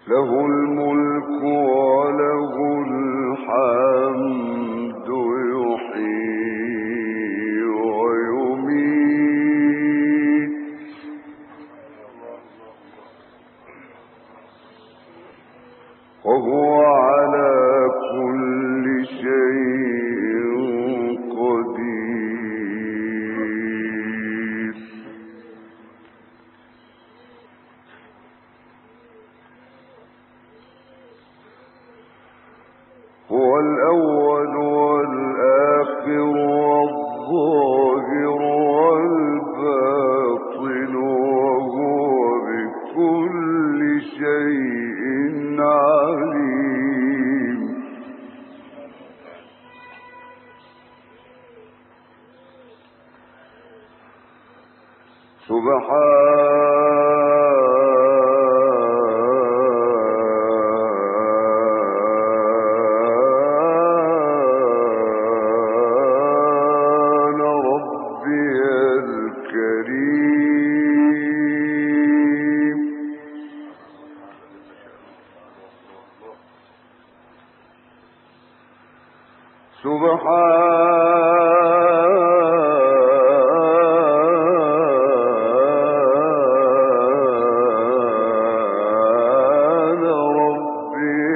له الملك وله الحمد يحيي ويميت وهو على كل شيء قدير. هو الأول والآخر والظاهر والباطن وهو بكل شيء عليم. سبحان ربي الكريم. سبحان ربي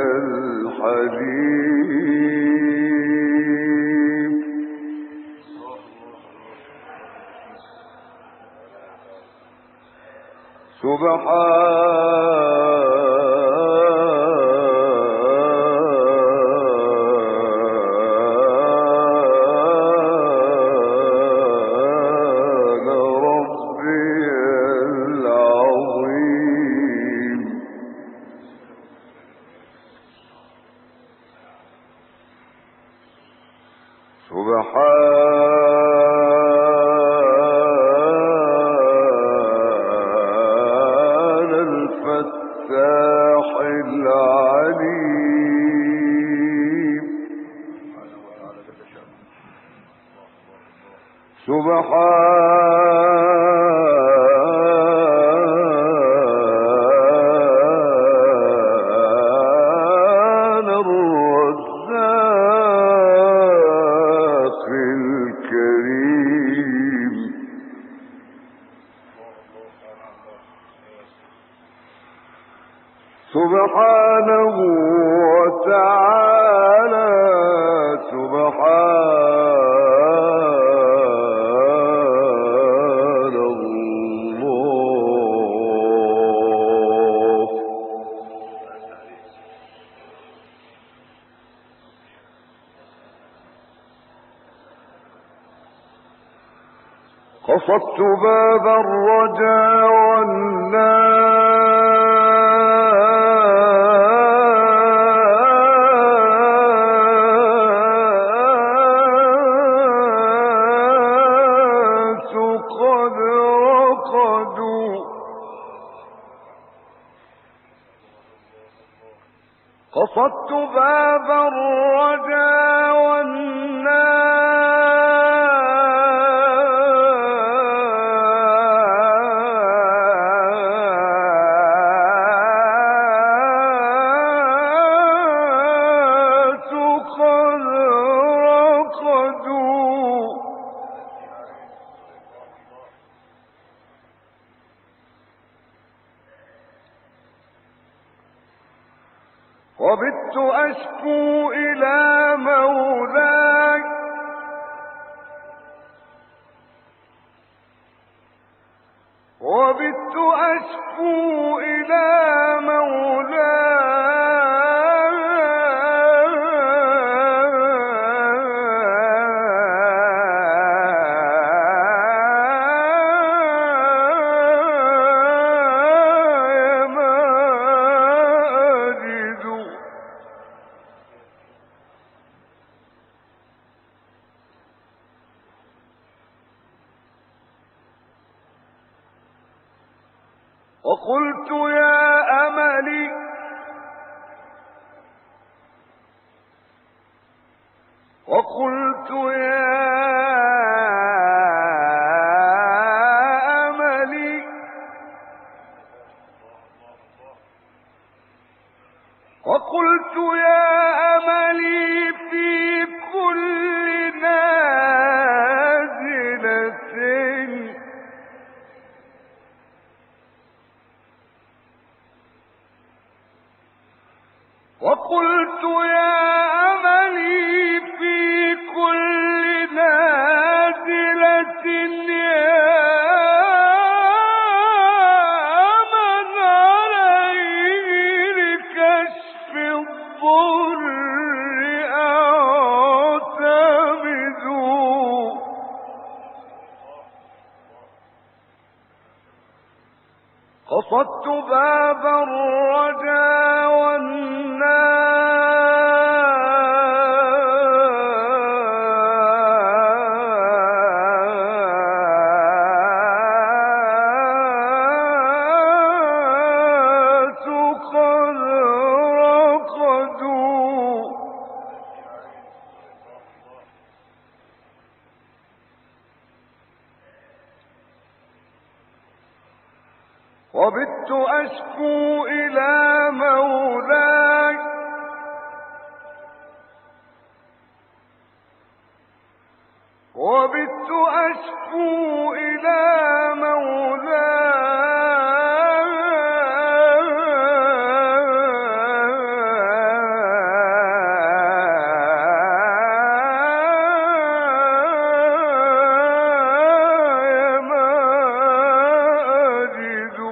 الحليم. سبحان الفتاح العليم. سبحان الرزاق الكريم. سبحانه وتعالى. سبحان الله. قصدت باب الرجاء والناس قد رقدوا. قصدت باب الرجاء والناس قد رقدوا. وبت أشكو إلى مولاي وبت أشكو إلى وقلت يا أملي وقلت يا أملي وقلت يا أملي في كل نازلة يا من عليه لكشف الضر أعتمد. قصدت باب الرجا والناس قد رقدوا. وبت أشكو إلى مولاي وبت أشكو إلى مولاي ما أجد.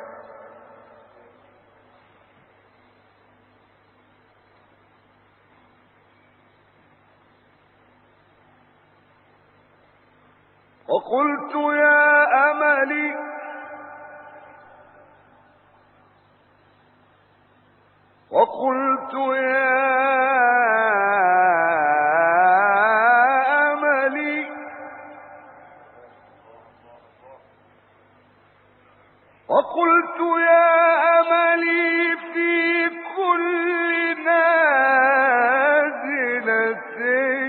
وقلت يا أملي وقلت يا أملي وقلت يا أملي في كل نازلة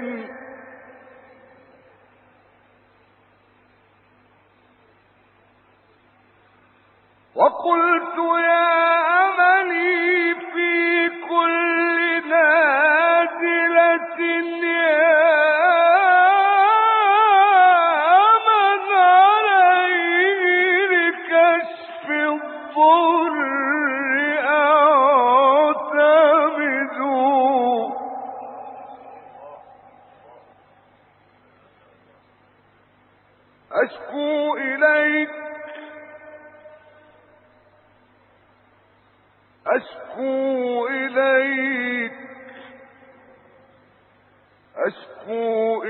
وقلت يا أملي في كل نازلة يا من عليه لكشف الضر أعتمد. أشكو إليك أشكو إليك أشكو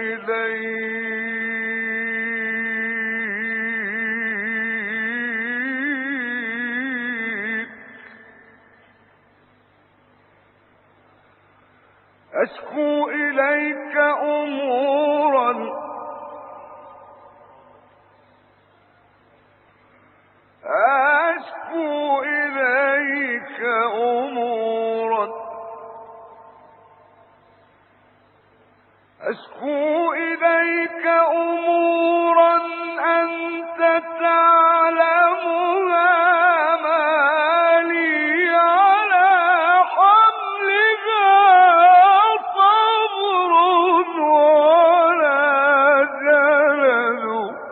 إليك أشكو إليك أمورا أشكو إليك أمورا أشكو إليك أمورا أنت تعلمها ما لي على حملها صبر ولا جلد.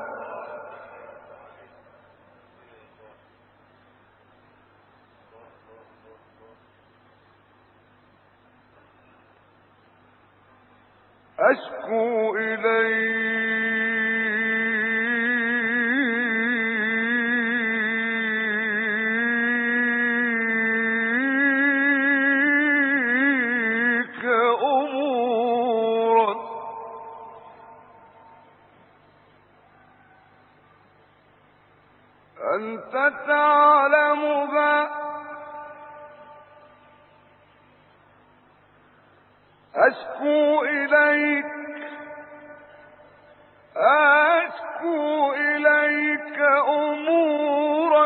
أشكو إليك أمورا أنت تعلمها أشكو إليك أمورا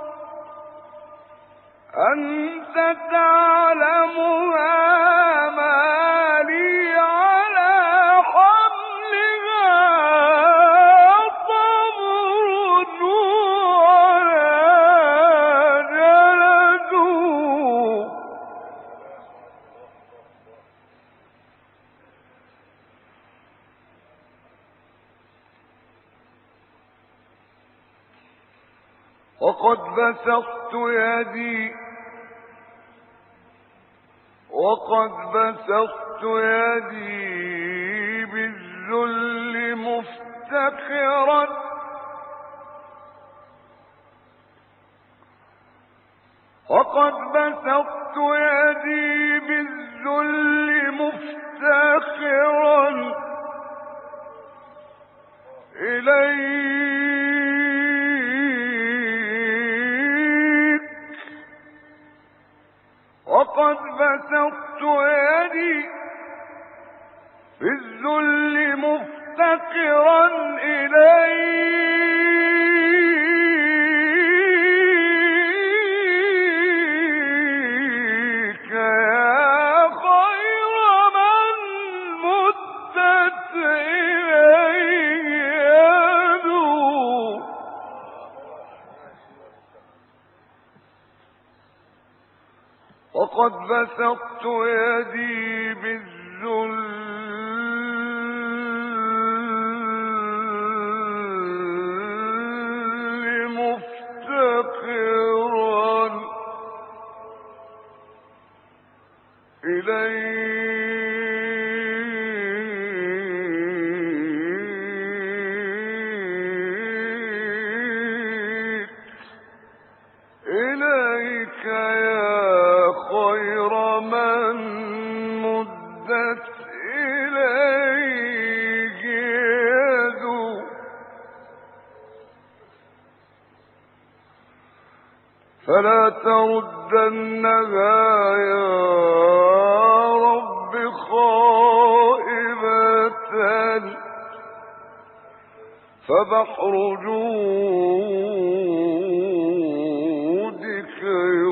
أنت تعلمها ما لي على حملها صبر ولا جلد. وقد بسطت يدي وقد بسطت يدي بالذل مفتخرا وقد بسطت يدي بالذل مفتخرا إليك وقد بسطت يدي بالذل مفتقرا إليك يا خير من مدت إليه يده وقد بسطت يدي بالذل مفتقرا إليك يا خير من مدت إليه يده فلا تردنها يا رب خائبة فبحر جودك